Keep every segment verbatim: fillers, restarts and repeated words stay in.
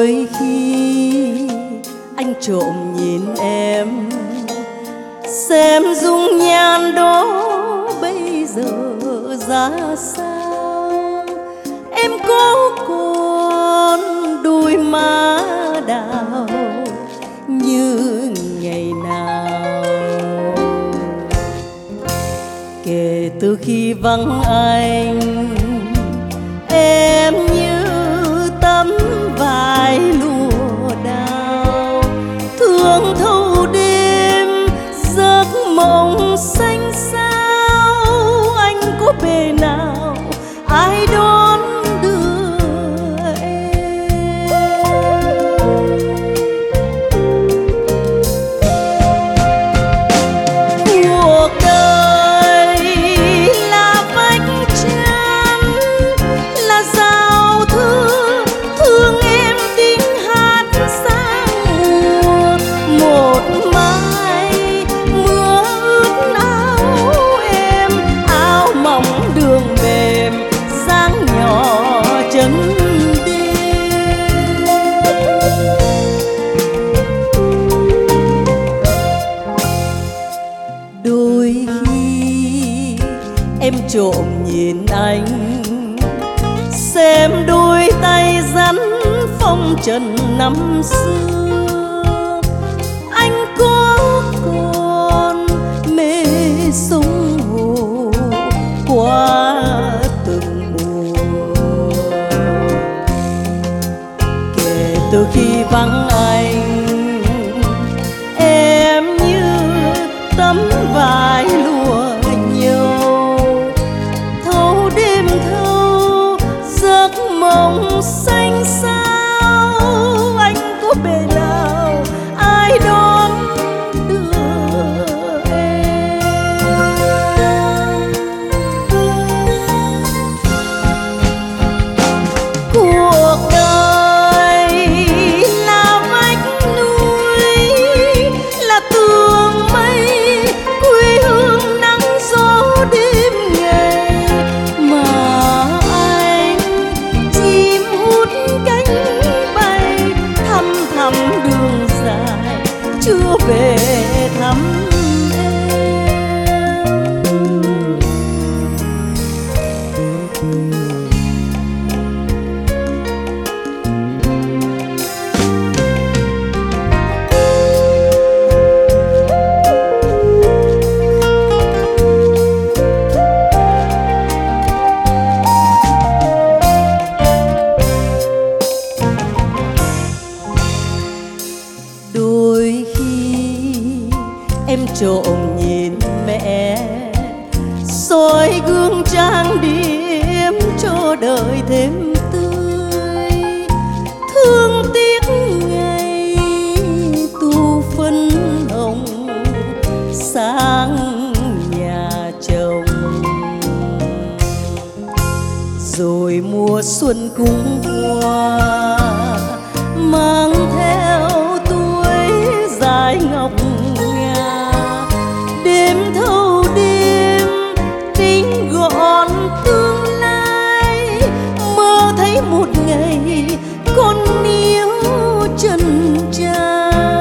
Đôi khi anh trộm nhìn em, xem dung nhan đó bây giờ ra sao. Em có còn đôi má đào như ngày nào. Kể từ khi vắng anh, em như tấm vải lụa đào, thương thâu đêm giấc mộng xanh xao. Anh có bề nào ai đón đưa em? Cuộc đời là vách chắn, là giao thư thương em tiếng hát sang mùa. Một mai mưa ướt áo em, áo mỏng đường mềm dáng nhỏ chân đêm. Đôi khi em trộm nhìn anh, xem đôi tay rắn phong trần năm xưa. Anh có còn mê sông hồ qua từng mùa. Kể từ khi vắng anh, em như tấm vải lụa nhâu, thâu đêm thâu giấc mộng xanh xao. Anh có bề nào ai đón đưa em? Cuộc đời là vách núi, là tường mây, quê hương nắng gió đêm ngày. Mà anh chim hút cánh bay, thăm thẳm đường dài chưa về thăm em. Đôi khi em trộm nhìn mẹ, soi gương trang điểm cho đời thêm tươi. Thương tiếc ngày tu phân hồng sang nhà chồng, rồi mùa xuân cũng qua mang theo tuổi dài ngọc ngà. Đêm thâu đêm tính gọn tương lai, mơ thấy một ngày con níu chân cha.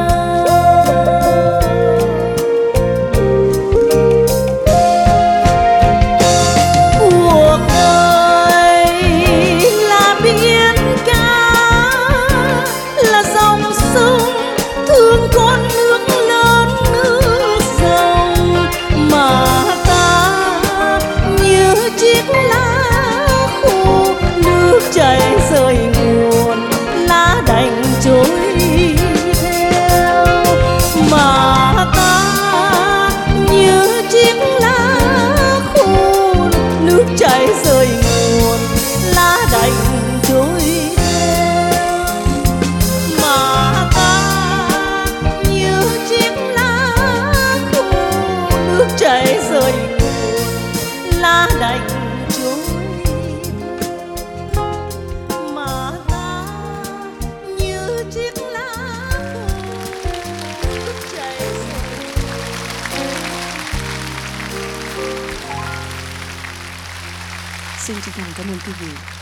Cuộc đời là biển cả, là dòng sông thương con nước lớn nước dòng. Mà ta như chiếc lá khô, nước chảy rời nguồn lá đành trôi theo. Mà ta như chiếc lá khô, nước chảy rời nguồn lá đành trôi theo. Mà ta như chiếc lá khô, nước chảy rời nguồn lá đành trôi theo. Mà ta như chiếc lá khô, nước chảy rời. Xin chân thành cảm ơn quý vị.